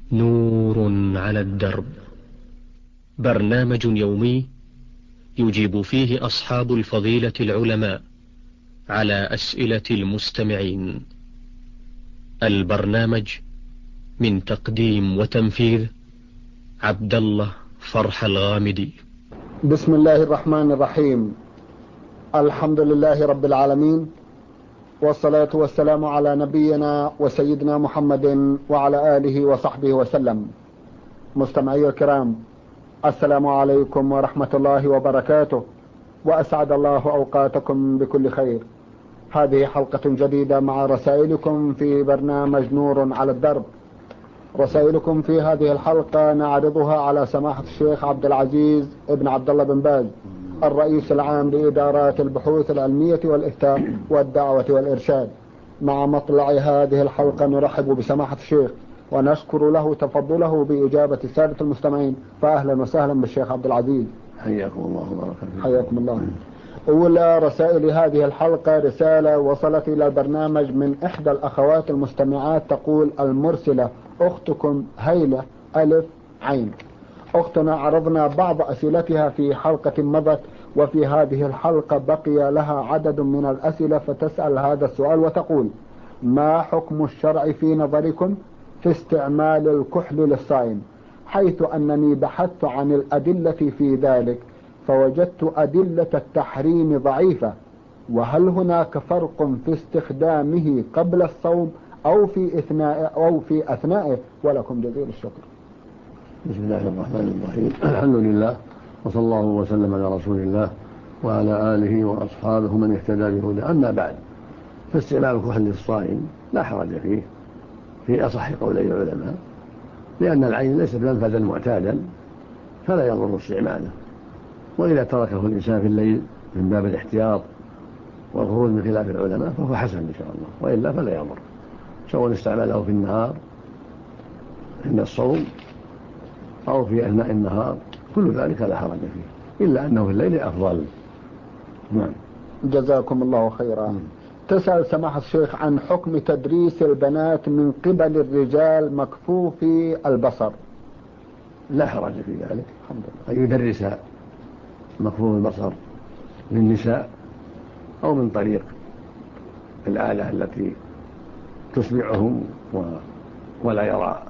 نور على الدرب، برنامج يومي يجيب فيه أصحاب الفضيلة العلماء على أسئلة المستمعين. البرنامج من تقديم وتنفيذ عبد الله فرح الغامدي. بسم الله الرحمن الرحيم. الحمد لله رب العالمين، والصلاة والسلام على نبينا وسيدنا محمد وعلى آله وصحبه وسلم. مستمعي الكرام، السلام عليكم ورحمة الله وبركاته، وأسعد الله أوقاتكم بكل خير. هذه حلقة جديدة مع رسائلكم في برنامج نور على الدرب. رسائلكم في هذه الحلقة نعرضها على سماحة الشيخ عبد العزيز ابن عبد الله بن باز، الرئيس العام لإدارات البحوث العلمية والإفتاء والدعوة والإرشاد. مع مطلع هذه الحلقة نرحب بسماحة الشيخ ونشكر له تفضله بإجابة السادة المستمعين، فأهلا وسهلا بالشيخ عبد العزيز. حياكم الله وبارك فيكم. حياكم الله. أولى رسائل هذه الحلقة رسالة وصلت إلى البرنامج من إحدى الأخوات المستمعات، تقول المرسلة أختكم هيلة ألف عين. أختنا عرضنا بعض أسئلتها في حلقة مضت، وفي هذه الحلقة بقي لها عدد من الأسئلة، فتسأل هذا السؤال وتقول: ما حكم الشرع في نظركم في استعمال الكحل للصائم، حيث أنني بحثت عن الأدلة في ذلك فوجدت أدلة التحريم ضعيفة، وهل هناك فرق في استخدامه قبل الصوم أو في أثنائه؟ ولكم جزيل الشكر. بسم الله الرحمن الرحيم. الحمد لله، وصلى الله وسلم على رسول الله وعلى آله وأصحابه من اهتدى بهداه. أما بعد، فاستعمال الكحل للصائم لا حرج فيه في أصح قولي العلماء، لأن العين ليست منفذا معتادا فلا يضر استعماله، وإذا تركه الإنسان في الليل من باب الاحتياط والخروج من خلاف العلماء فهو حسن إن شاء الله، وإلا فلا يضر، سواء استعمله في النهار عند الصوم أو في أثناء النهار، كل ذلك لا حرج فيه، إلا أنه في الليل أفضل. نعم. جزاكم الله خيرا. تسأل سماحة الشيخ عن حكم تدريس البنات من قبل الرجال مكفوفي البصر. لا حرج في ذلك، أن يدرس مكفوف البصر للنساء أو من طريق الآلة التي تسمعهم ولا يرى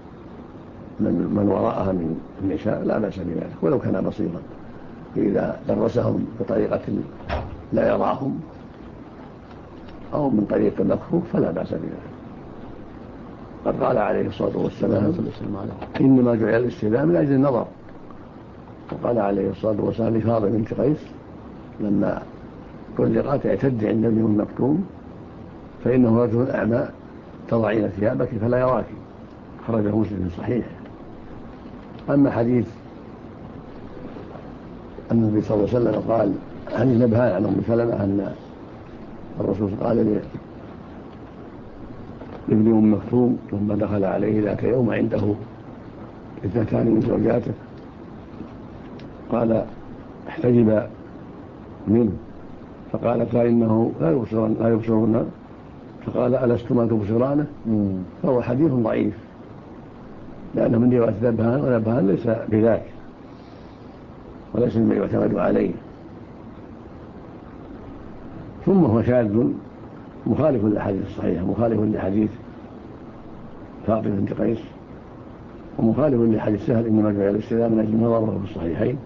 من وراءها من النساء، لا بأس بذلك، ولو كان بصيرا. إذا درسهم بطريقة لا يراهم أو من طريق المكفوف فلا بأس بذلك. قد قال عليه الصلاة والسلام: إنما جعل الاستئذان من أجل النظر. وقال عليه الصلاة والسلام لفاطمة بنت قيس لما طلقت: اعتدي عند ابن أم مكتوم فإنه رجل أعمى تضعين ثيابك فلا يراك. خرجه مسلم صحيح. أما حديث أن النبي صلى الله عليه وسلم قال عن النبهان عن أم سلمة أن الرسول قال لابن أم مكتوم ثم دخل عليه ذاك يوم عنده اثنتان من زوجاته، قال: احتجب منه، فقالت: إنه لا يبصرنا، فقال: ألستما تبصرانه؟ فهو حديث ضعيف، لأنه من رواية نبهان، ونبهان ليس بذاك وليس مما يعتمد عليه، ثم هو شاذ مخالف للحديث الصحيح، مخالف لحديث فاطمة بنت قيس، ومخالف لحديث سهل إنما جعل الاستئذان من أجل النظر في الصحيحين.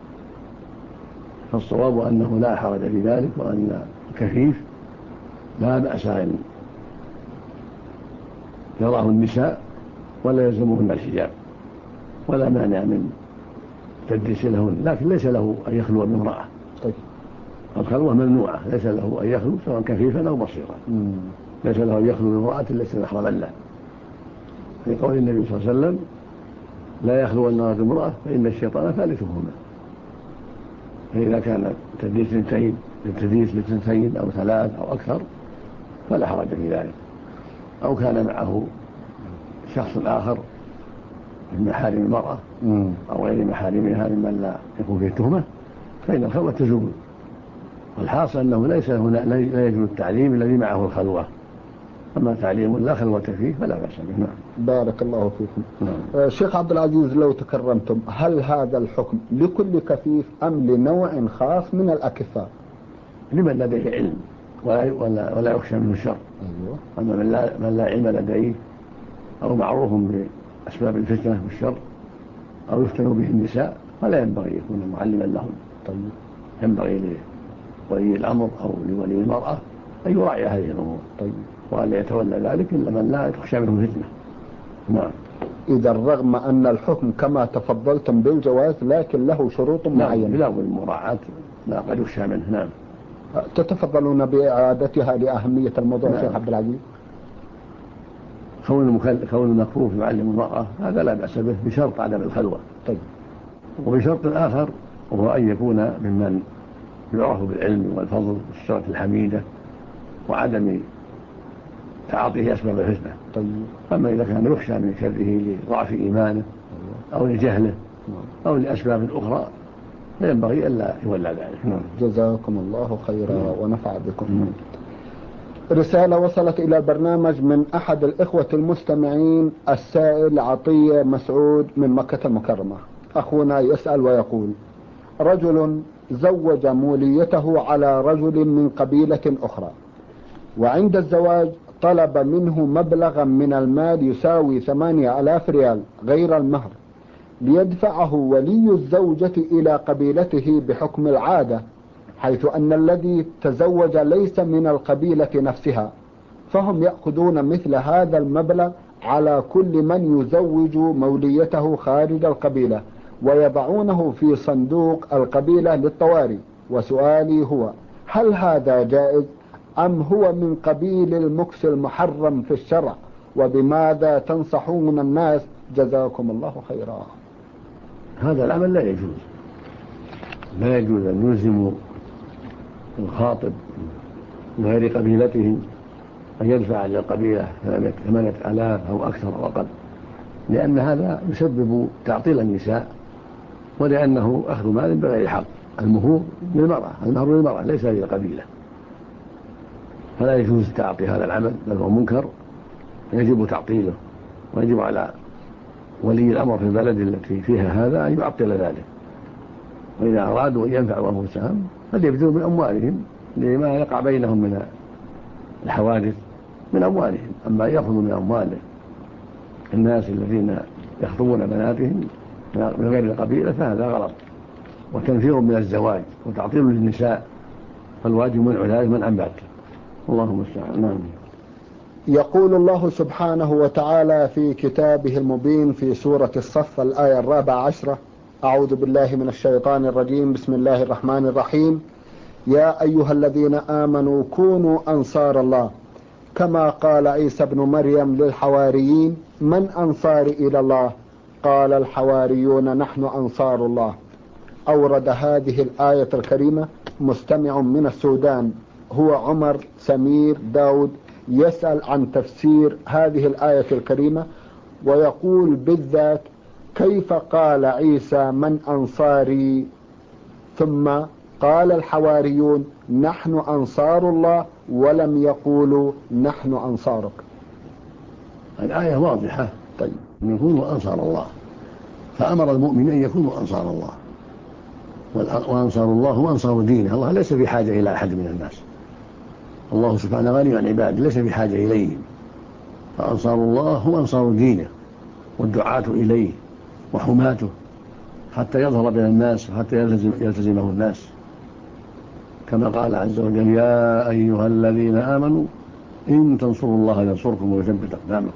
فالصواب أنه لا حرج في ذلك، وأن الكفيف لا بأس أن يراه النساء ولا يلزمهن الحجاب، ولا مانع من تدريس لهن، لكن ليس له أن يخلو بامرأة. الخلوة ممنوعة، ليس له أن يخلو سواء كفيفا أو بصيرا، ليس له أن يخلو بامرأة ليس محرما له، في قول النبي صلى الله عليه وسلم: لا يخلو النار بامرأة فإن الشيطان ثالثهما. فإذا كان تدريس لاثنتين أو ثلاث أو أكثر فلا حرج في ذلك، أو كان معه شخص آخر من محارم المرأة أو غير محارمها ممن لا يكون فيه تهمة، فإن الخلوة تزول. والحاصل أنه ليس هنا لا يجوز التعليم الذي معه الخلوة، أما تعليم لا خلوة فيه فلا بأس به. بارك الله فيكم. شيخ عبد العزيز، لو تكرمتم، هل هذا الحكم لكل كفيف أم لنوع خاص من الأكفاء؟ لمن لديه علم ولا يخشى منه الشر. أيوه. أما من لا علم لديه أو معروف بأسباب الفتنة والشر أو يفتن به النساء فلا ينبغي يكون معلما لهم. طيب. ينبغي لولي الأمر أو لولي المرأة أن يراعي هذه الأمور. طيب. وأن يتولى ذلك إلا من لا تخشى منه فتنة. نعم. إذا رغم أن الحكم كما تفضلتم بالجواز لكن له شروط معينة. لا بالمراعاة لا قد يخشى منه. نعم. تتفضلون بإعادتها لأهمية الموضوع. نعم. شيخ عبد العزيز، كون المكفوف يعلم المرأة هذا لا بأس به بشرط عدم الخلوة. طيب. وبشرط آخر وهو أن يكون ممن يعرف بالعلم والفضل والصفات الحميدة وعدم تعاطيه أسباب الفتنة. طيب. أما إذا كان يخشى من شره لضعف إيمانه أو لجهله أو لأسباب أخرى فينبغي ألا يولى ذلك. جزاكم الله خيرا ونفع بكم. رسالة وصلت إلى البرنامج من أحد الإخوة المستمعين السائل عطية مسعود من مكة المكرمة. أخونا يسأل ويقول: رجل زوج موليته على رجل من قبيلة أخرى، وعند الزواج طلب منه مبلغا من المال يساوي 8,000 ريال غير المهر ليدفعه ولي الزوجة إلى قبيلته بحكم العادة، حيث أن الذي تزوج ليس من القبيلة نفسها، فهم يأخذون مثل هذا المبلغ على كل من يزوج موليته خارج القبيلة ويضعونه في صندوق القبيلة للطوارئ. وسؤالي هو: هل هذا جائز أم هو من قبيل المكس المحرم في الشرع؟ وبماذا تنصحون الناس؟ جزاكم الله خيرا. هذا العمل لا يجوز أن يلزم الخاطب من غير قبيلته أن يدفع للقبيلة 8,000 أو أكثر أو أقل، لأن هذا يسبب تعطيل النساء ولأنه أخذ مال بغير حق. المهر للمرأة ليس للقبيلة، فلا يجوز تعطي هذا العمل، بل هو منكر يجب تعطيله، ويجب على ولي الأمر في البلد التي فيها هذا أن يعطل ذلك. وإذا أرادوا أن ينفعوا أنفسهم فليبذلوا من أموالهم لما يقع بينهم من الحوادث من أموالهم. أما يأخذوا من أموال الناس الذين يخطبون بناتهم من غير القبيلة فهذا غلط وتنفير من الزواج وتعطيل للنساء، فالواجب منع ذلك منعا باتا. اللهم استعان. نعم. يقول الله سبحانه وتعالى في كتابه المبين في سورة الصف الآية 14: أعوذ بالله من الشيطان الرجيم، بسم الله الرحمن الرحيم: يا أيها الذين آمنوا كونوا أنصار الله كما قال عيسى ابن مريم للحواريين: من أنصار إلى الله؟ قال الحواريون نحن أنصار الله. أورد هذه الآية الكريمة مستمع من السودان، هو عمر سمير داود، يسأل عن تفسير هذه الآية الكريمة ويقول بالذات: كيف قال عيسى من أنصاري ثم قال الحواريون نحن أنصار الله ولم يقولوا نحن أنصارك؟ الآية واضحة. طيب. أن يكونوا أنصار الله، فأمر المؤمن أن يكونوا أنصار الله، وأنصار الله هو أنصار دينه. الله ليس بحاجة إلى أحد من الناس، الله سبحانه غني عن عباده ليس بحاجة إليهم، فأنصار الله هو أنصار دينه والدعاة إليه وحماته حتى يظهر بين الناس وحتى يلتزمه الناس، كما قال عز وجل: يا أيها الذين آمنوا إن تنصروا الله ينصركم ويثبت أقدامكم.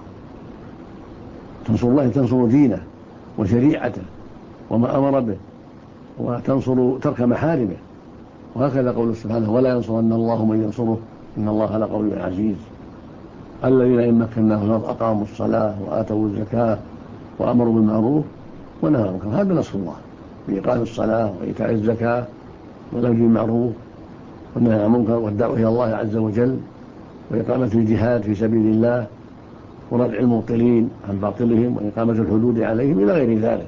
تنصر الله تنصر دينه وشريعته وما أمر به، وتنصر ترك محارمه. وهكذا قول سبحانه: ولا ينصرن الله من ينصره إن الله لقوي عزيز. الذين إن مكناهم أقاموا الصلاة وآتوا الزكاة وأمروا بالمعروف ونهوا عن المنكر. هذا نصر الله بإقام الصلاة وإيتاء الزكاة والأمر بالمعروف والنهي عن المنكر والدعوة إلى الله عز وجل وإقامة الجهاد في سبيل الله وردع المبطلين عن باطلهم وإقامة الحدود عليهم إلى غير ذلك.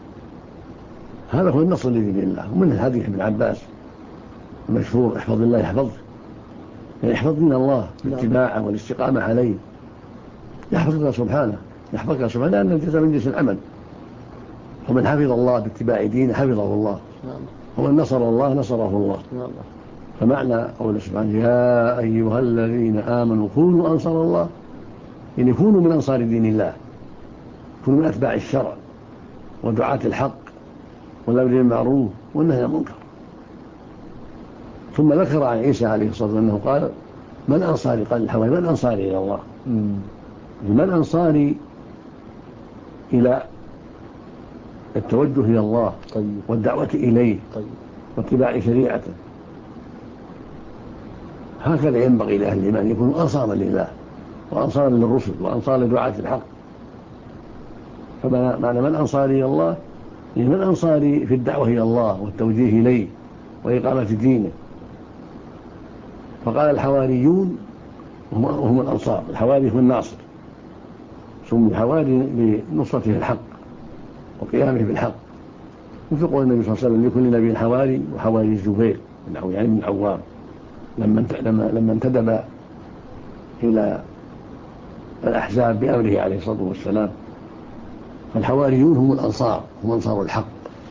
هذا هو النصر لدين الله. ومن الحديث ابن عباس المشهور: احفظ الله يحفظك، يعني احفظ دين الله بالاتباع والاستقامة عليه، يحفظ الله سبحانه يحفظك سبحانه، لأن الجزاء من جنس العمل. ومن حفظ الله باتباع دينه حفظه الله، ومن نصر الله نصره الله. فمعنى قوله سبحانه يا أيها الذين آمنوا كونوا أنصار الله، يعني كونوا من أنصار دين الله، كونوا من أتباع الشرع ودعاة الحق والأمر بالمعروف والنهي عن المنكر. ثم ذكر عن عيسى عليه الصلاة والسلام أنه قال من أنصاري؟ قال الحواري من أنصاري إلى الله؟ من أنصاري إلى التوجه إلى الله والدعوة إليه واتباع شريعته. هكذا ينبغي لأهل الإيمان يكونوا أنصارا لله وأنصارا للرسل وأنصارا لدعاة الحق. فمعنى من أنصاري إلى الله يعني من أنصاري في الدعوة إلى الله والتوجيه إليه وإقامة دينه. فقال الحواريون وهم الأنصار. الحواري هو الناصر، سمي حواري لنصرته الحق وقيامه بالحق. وفي قول النبي صلى الله عليه وسلم لكل نبي حواري، وحواري الزبير يعني من العوام لما انتدب إلى الأحزاب بأمره عليه الصلاة والسلام. فالحواريون هم الأنصار، هم أنصار الحق.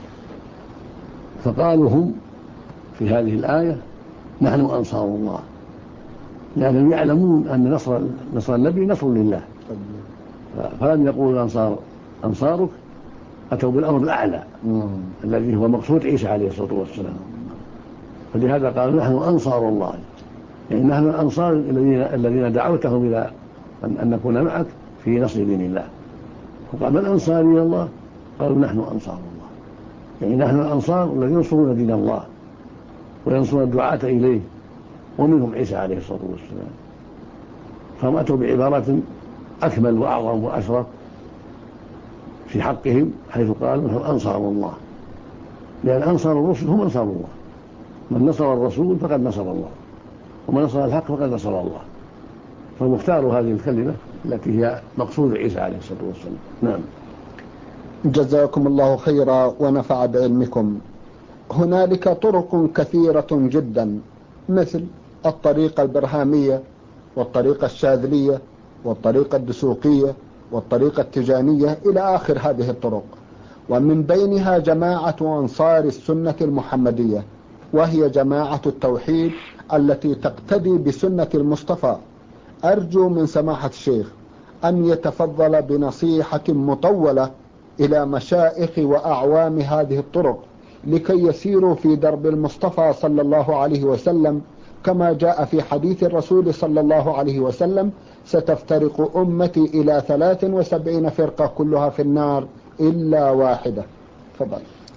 فقالوا هم في هذه الآية نحن أنصار الله، لأنهم يعلمون أن نصر النبي نصر لله. فلم يقولوا الأنصار أنصارك، أتوا بالأمر الأعلى الذي هو مقصود عيسى عليه الصلاة والسلام. فلهذا قالوا نحن أنصار الله، يعني نحن الأنصار الذين دعوتهم إلى أن نكون معك في نصر دين الله. وقال من أنصاري إلى الله؟ قالوا نحن أنصار الله، يعني نحن الأنصار الذين ينصرون دين الله وينصرون الدعاة إليه، ومنهم عيسى عليه الصلاة والسلام. فهم أتوا بعبارة أكمل وأعظم وأشرف في حقهم، حيث قالوا نحن أنصار الله، لأن أنصار الرسل هم أنصار الله. من نصر الرسول فقد نصر الله، ومن نصر الحق فقد نصر الله. فمختار هذه الكلمة التي هي مقصود عيسى عليه الصلاة والسلام. نعم. جزاكم الله خيرا ونفع بعلمكم. هنالك طرق كثيرة جدا، مثل الطريقة البرهامية والطريقة الشاذلية والطريقة الدسوقية والطريقة التجانية إلى آخر هذه الطرق. ومن بينها جماعة أنصار السنة المحمدية، وهي جماعة التوحيد التي تقتدي بسنة المصطفى. أرجو من سماحة الشيخ أن يتفضل بنصيحة مطولة إلى مشائخ وأعوام هذه الطرق لكي يسيروا في درب المصطفى صلى الله عليه وسلم، كما جاء في حديث الرسول صلى الله عليه وسلم: ستفترق أمتي إلى 73 فرقة كلها في النار إلا واحدة. تفضل.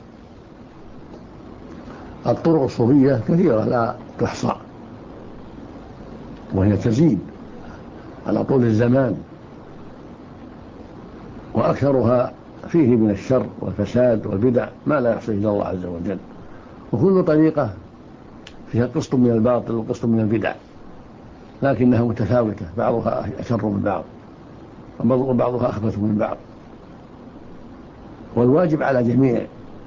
الطرق الصوفية كثيرة لا تحصى، وهي تزيد على طول الزمان، وأكثرها فيه من الشر والفساد والبدع ما لا يحصيه إلا الله عز وجل. وكل طريقة فيها قسط من الباطل وقسط من البدع، لكنها متفاوتة، بعضها أشر من بعض وبعضها أخبث من بعض. والواجب على جميع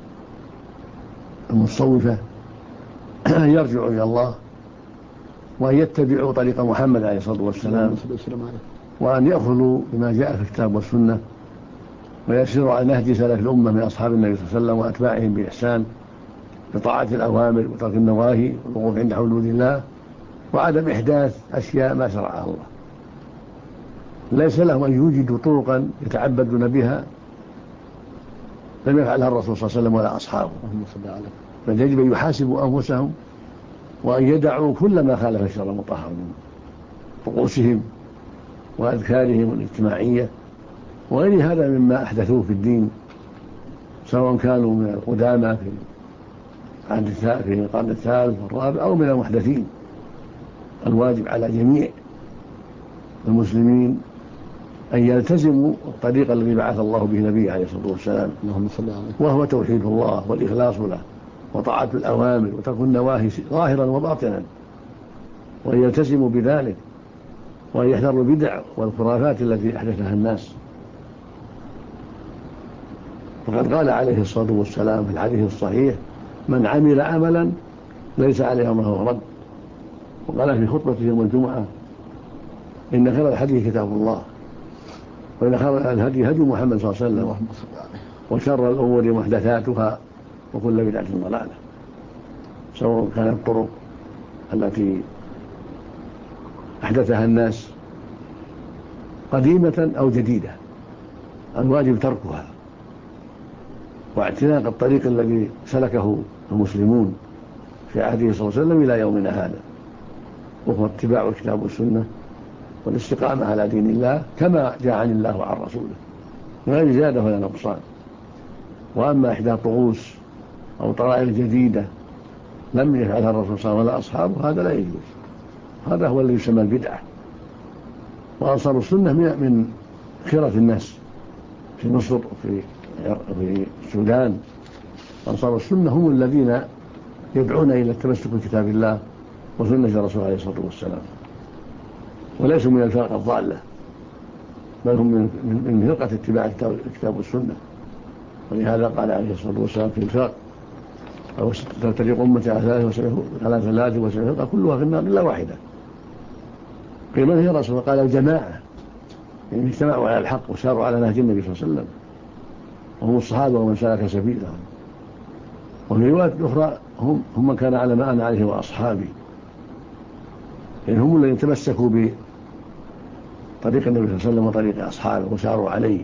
المتصوفة أن يرجعوا إلى الله وأن يتبعوا طريق محمد عليه الصلاة والسلام، وأن يأخذوا بما جاء في الكتاب والسنة، ويسيروا على نهج سلف الأمة من أصحاب النبي صلى الله عليه وسلم وأتباعهم بإحسان، بطاعة الأوامر وترك النواهي والوقوف عند حدود الله، وعدم إحداث أشياء ما شرعها الله. ليس لهم أن يوجدوا طرقا يتعبدون بها لم يفعلها الرسول صلى الله عليه وسلم ولا أصحابه، بل يجب أن يحاسبوا أنفسهم وأن يدعوا كل ما خالف الشرع المطهر من طقوسهم وأذكارهم الاجتماعية وغير هذا مما أحدثوه في الدين، سواء كانوا من القدامى في القرن الثالث والرابع أو من المحدثين. الواجب على جميع المسلمين أن يلتزموا الطريق الذي بعث الله به نبيه عليه الصلاة والسلام، وهو توحيد الله والإخلاص له وطاعة الأوامر وترك النواهي ظاهرا وباطنا، وأن يلتزموا بذلك، وأن يحذروا البدع والخرافات التي أحدثها الناس. فقد قال عليه الصلاة والسلام في الحديث الصحيح: من عمل عملا ليس عليه أمره رد. وقال في خطبته يوم الجمعة: إن خير الحديث كتاب الله، وإن خير الهدي هدي محمد صلى الله عليه وسلم، وشر الأمور محدثاتها، وكل بدعة ضلالة، سواء كانت الطرق التي أحدثها الناس قديمة أو جديدة، الواجب تركها واعتناق الطريق الذي سلكه المسلمون في عهده صلى الله عليه وسلم إلى يومنا هذا، وهو اتباع الكتاب والسنة والاستقامة على دين الله كما جاء عن الله وعن رسوله من غير زيادة ولا نقصان. وأما إحداث طقوس أو طرائق جديدة لم يفعلها الرسول صلى الله عليه وسلم ولا أصحابه هذا لا يجوز، هذا هو الذي يسمى البدعة. وأنصار السنة من خيرة الناس في مصر وفي السودان. أنصار السنة هم الذين يدعون إلى التمسك بكتاب الله وسنة رسوله عليه الصلاة والسلام، وليسوا من الفرق الضالة، بل هم من فرقة اتباع الكتاب والسنة. ولهذا قال عليه الصلاة والسلام في الفرق أو تفترق أمتي على 73 فرقة كلها في النار إلا واحدة. قيل من هي رسول؟ قال الجماعة، يعني اجتمعوا على الحق وساروا على نهج النبي صلى الله عليه وسلم، وهم الصحابة ومن سلك سبيلهم. وفي رواية أخرى هم من كان على ما أنا عليه وأصحابي، يعني هم الذين تمسكوا بطريق النبي صلى الله عليه وسلم وطريق أصحابه وساروا عليه.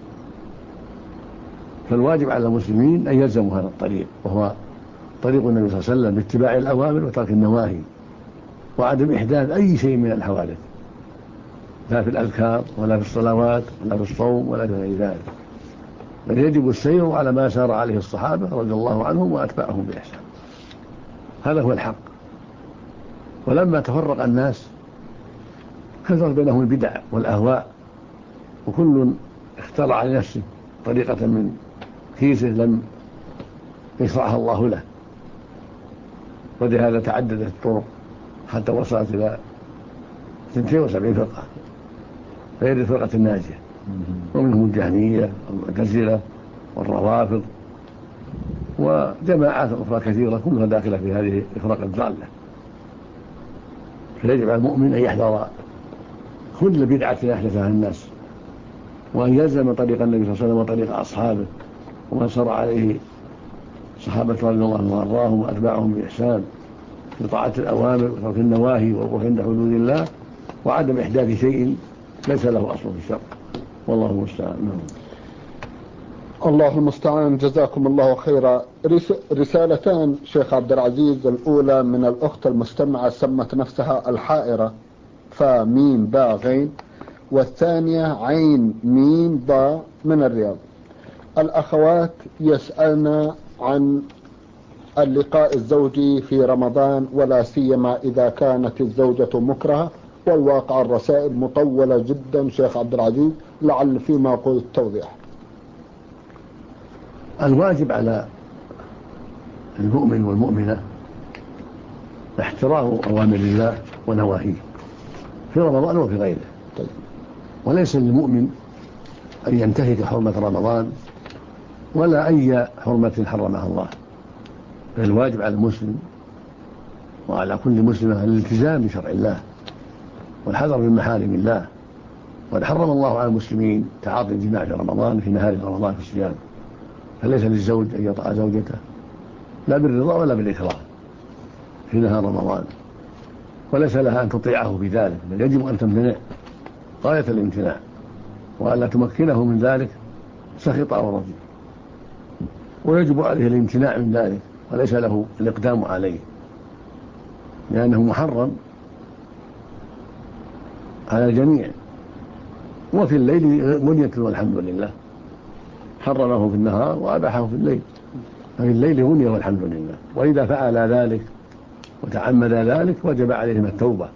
فالواجب على المسلمين أن يلزموا هذا الطريق، وهو طريق النبي صلى الله عليه وسلم باتباع الأوامر وترك النواهي، وعدم إحداث أي شيء من الحوادث، لا في الأذكار ولا في الصلوات ولا في الصوم ولا في غير ذلك، بل يجب السير على ما سار عليه الصحابة رضي الله عنهم وأتباعهم بإحسان. هذا هو الحق. ولما تفرق الناس كثر بينهم البدع والأهواء، وكل اخترع لنفسه طريقة من كيسه لم يشرعها الله له، ولهذا تعددت الطرق حتى وصلت إلى 72 فرقة غير الفرقة الناجية، ومنهم الجهمية والمعتزلة والروافض وجماعات أخرى كثيرة كلها داخلة في هذه الفرق الضالة. فيجب على المؤمن أن يحذر كل بدعة أحدثها الناس، وأن يلزم طريق النبي صلى الله عليه وسلم وطريق أصحابه ومن سار عليه صحابة رضي الله عنهم وأرضاهم وأتباعهم بإحسان في طاعة الأوامر وترك النواهي والوقوف عند حدود الله، وعدم إحداث شيء ليس له أصل في الشرع، والله المستعان. الله المستعان. جزاكم الله خيرا. رسالتان شيخ عبد العزيز، الأولى من الأخت المستمعة سمت نفسها الحائرة فميم باء غين، والثانية عين ميم باء من الرياض. الأخوات يسألن عن اللقاء الزوجي في رمضان، ولا سيما إذا كانت الزوجة مكرهة، والواقع الرسائل مطولة جدا شيخ عبد العزيز، لعل فيما قلت توضيح. الواجب على المؤمن والمؤمنة احترام أوامر الله ونواهيه في رمضان وفي غيره. وليس للمؤمن أن ينتهك حرمة رمضان ولا أي حرمة حرمها الله، بل الواجب على المسلم وعلى كل مسلمة الالتزام بشرع الله والحذر من محارم الله. وقد حرم الله على المسلمين تعاطي الجماع في رمضان في نهار رمضان في الصيام، فليس للزوج أن يطأ زوجته لا بالرضا ولا بالإكراه في نهار رمضان، وليس لها أن تطيعه في ذلك، بل يجب أن تمتنع غاية الامتناع، وألا تمكنه من ذلك سخط أو رضي، ويجب عليه الامتناع من ذلك وليس له الإقدام عليه، لأنه محرم على الجميع. وفي الليل غنية والحمد لله، حرمه في النهار وأباحه في الليل، ففي الليل غنية والحمد لله. وإذا فعل ذلك وتعمد ذلك وجب عليهم التوبة،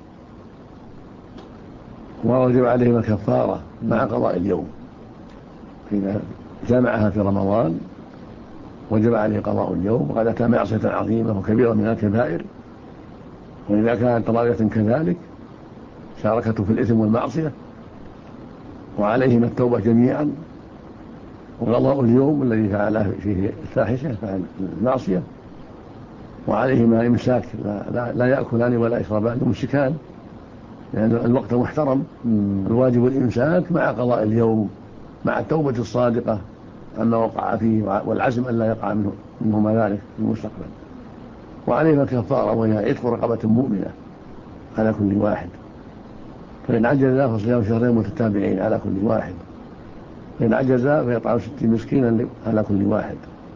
ووجب عليهم الكفارة مع قضاء اليوم. إذا جمعها في رمضان وجب عليه قضاء اليوم، وقد أتى معصية عظيمة وكبيرة من الكبائر. وإذا كانت راوية كذلك شاركته في الإثم والمعصية، وعليهم التوبة جميعا وقضاء اليوم الذي فعل فيه الفاحشة فعل المعصية، وعليهما إمساك لا يأكلان ولا يشربان، يمسكان لأن الوقت محترم. الواجب الإمساك مع قضاء اليوم مع التوبة الصادقة عما وقع فيه والعزم أن لا يقع منهما ذلك في المستقبل. وعليهما كفارة وهي عتق رقبة مؤمنة على كل واحد، فإن عجز فصيام شهرين متتابعين على كل واحد، فإن عجز فيطعم 60 مسكينا على كل واحد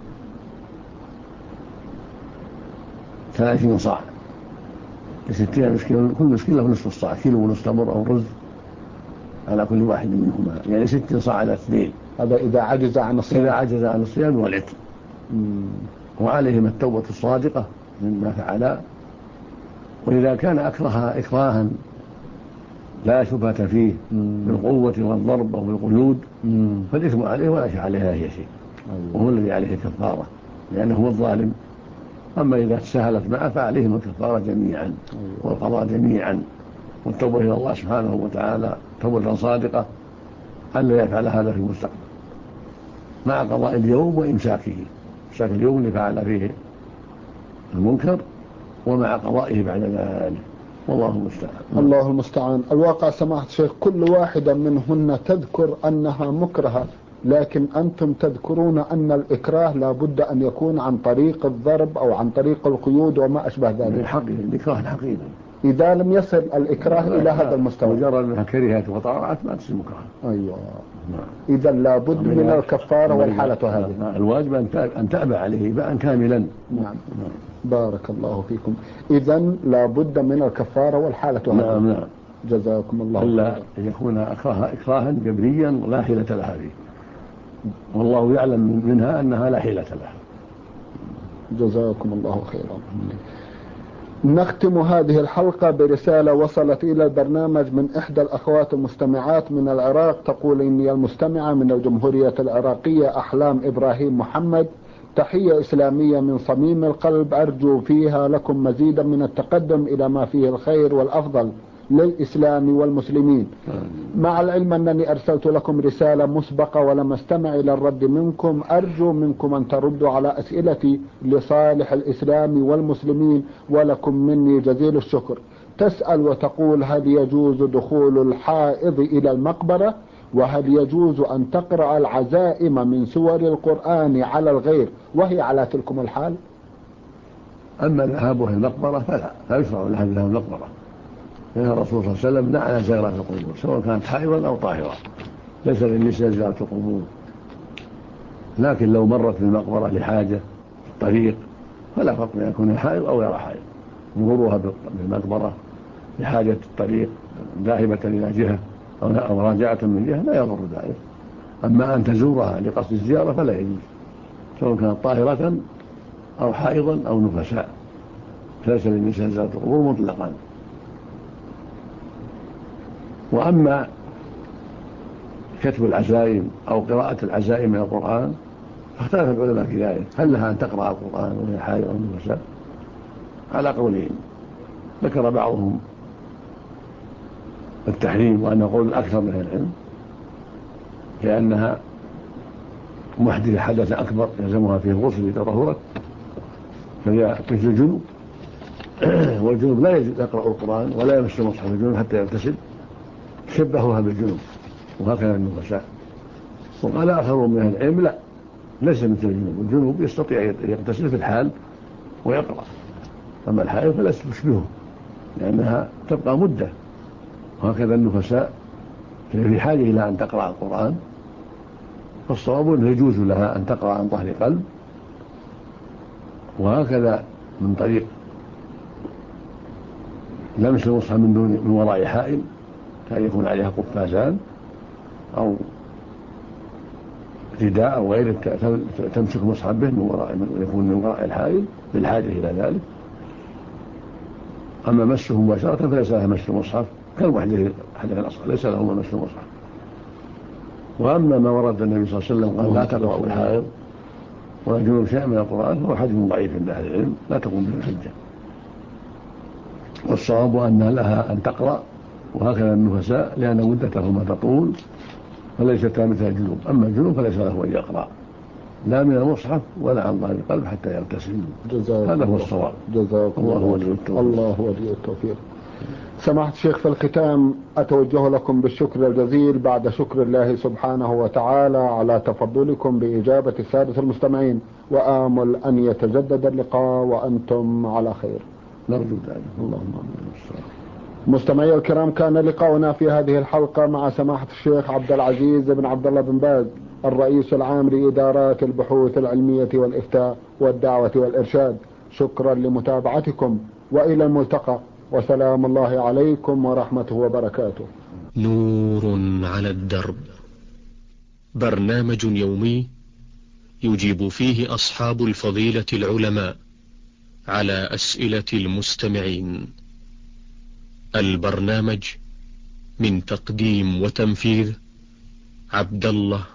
30 صاع ل60 مسكين، كل مسكين له نصف الصاع، كيلو ونصف تمر أو رز على كل واحد منهما، يعني 60 صاع على 2. هذا إذا عجز عن الصيام. إذا عجز عن الصيام والعتق. وعليهما التوبة الصادقة مما فعلا. وإذا كان أكرها إكراها لا شبهة فيه بالقوة والضرب أو بالقيود فالإثم عليه ولا عليها هي شيء، وهو الذي عليه كفارة لأنه هو الظالم. أما إذا تساهلت معه فعليهم الكفارة جميعا والقضاء جميعا والتوبة إلى الله سبحانه وتعالى توبة صادقة أن لا يفعل هذا في المستقبل مع قضاء اليوم وإمساكه، إمساك اليوم اللي فعل فيه المنكر ومع قضائه بعد ذلك، والله المستعان. الله المستعان. الواقع سماحة الشيخ كل واحدة منهن تذكر أنها مكرهة، لكن أنتم تذكرون أن الإكراه لا بد أن يكون عن طريق الضرب أو عن طريق القيود وما أشبه ذلك. الإكراه حقيقي إذا لم يصل الإكراه إلى هذا المستوى مجرد أنها كرهت وطاعت ما تصير مكرها. أيوة. إذا لا بد من الكفارة والحالة هذه. الواجب أن تأبى عليه باء كاملا. نعم. بارك الله فيكم. إذا لا بد من الكفارة والحالة هذه. نعم. جزاكم الله. إلا أن يكون إكراها جبريا لا حيلة لها فيه، والله يعلم منها أنها لا حيلة لها. جزاكم الله خيرا. نختم هذه الحلقة برسالة وصلت إلى البرنامج من إحدى الأخوات المستمعات من العراق، تقول إني المستمعة من الجمهورية العراقية أحلام إبراهيم محمد، تحية إسلامية من صميم القلب، أرجو فيها لكم مزيدا من التقدم إلى ما فيه الخير والأفضل للإسلام والمسلمين. مع العلم أنني أرسلت لكم رسالة مسبقة ولم أستمع إلى الرد منكم، أرجو منكم أن تردوا على أسئلتي لصالح الإسلام والمسلمين، ولكم مني جزيل الشكر. تسأل وتقول هل يجوز دخول الحائض إلى المقبرة؟ وهل يجوز أن تقرأ العزائم من سور القرآن على الغير وهي على تلكم الحال؟ أما ذهابه إلى المقبرة فلا يشرع لها ذهاب المقبرة، لأن الرسول صلى الله عليه وسلم نهى عن زيارة القبور سواء كانت حائضا أو طاهرة، ليس للنساء زيارة القبور. لكن لو مرت بالمقبرة لحاجة في الطريق فلا فرق بين يكون حائض أو غير حائض، مرورها بالمقبرة لحاجة الطريق ذاهبة إلى جهة أو راجعة من جهة لا يضر ذلك. أما أن تزورها لقصد الزيارة فلا يجوز، سواء كانت طاهرة أو حائضا أو نفساء، ليس للنساء زيارة القبور مطلقا. وأما كتب العزائم أو قراءة العزائم من القرآن فاختلف العلماء في ذلك، هل لها أن تقرأ القرآن وهي حائض أو نفساء؟ على قولين. ذكر بعضهم التحريم وأنه قول الأكثر من العلم، لأنها محدثة حدث أكبر يلزمها فيه الغسل إذا طهرت، فهي مثل الجنوب، والجنوب لا يجوز يقرأ القرآن ولا يمس مصحف الجنوب حتى يغتسل، شبهوها بالجنوب وهكذا النفساء. وقال آخرون من العلم لا، ليس مثل الجنوب، الجنوب يستطيع يغتسل في الحال ويقرأ، أما الحائض فلا تشبهه لأنها تبقى مدة، وهكذا النفساء في حاجة إلى أن تقرأ القرآن، فالصواب أنه يجوز لها أن تقرأ عن ظهر قلب، وهكذا من طريق لمس المصحف من وراء حائل كأن يكون عليها قفازان أو رداء أو غيره تمسك المصحف به يكون من وراء الحائل بالحاجة إلى ذلك. أما مسه مباشرة فليس لها مس المصحف كالمحدث حدث الأصغر، ليس له مس المصحف. وأما ما ورد النبي صلى الله عليه وسلم قال لا تقرأ الحائض والجنوب شيء من القرآن فهو حديث ضعيف عند أهل العلم لا تقوم به الحجة. والصواب أن لها أن تقرأ، وهكذا النفساء لأن مدتهما تطول فليستا مثل الجنوب. أما الجنوب فليس له أن يقرأ لا من المصحف ولا عن ظهر القلب حتى يغتسل. هذا هو الصواب. جزاكم الله ولي التوفيق. سماحة الشيخ، في الختام أتوجه لكم بالشكر الجزيل بعد شكر الله سبحانه وتعالى على تفضلكم بإجابة السادة المستمعين، وآمل أن يتجدد اللقاء وأنتم على خير. نرجو ذلك، اللهم آمين. مستمعي الكرام، كان لقاؤنا في هذه الحلقة مع سماحة الشيخ عبد العزيز بن عبد الله بن باز، الرئيس العام لإدارات البحوث العلمية والإفتاء والدعوة والإرشاد. شكرا لمتابعتكم، وإلى الملتقى، وسلام الله عليكم ورحمته وبركاته. نور على الدرب، برنامج يومي يجيب فيه أصحاب الفضيلة العلماء على أسئلة المستمعين. البرنامج من تقديم وتنفيذ عبد الله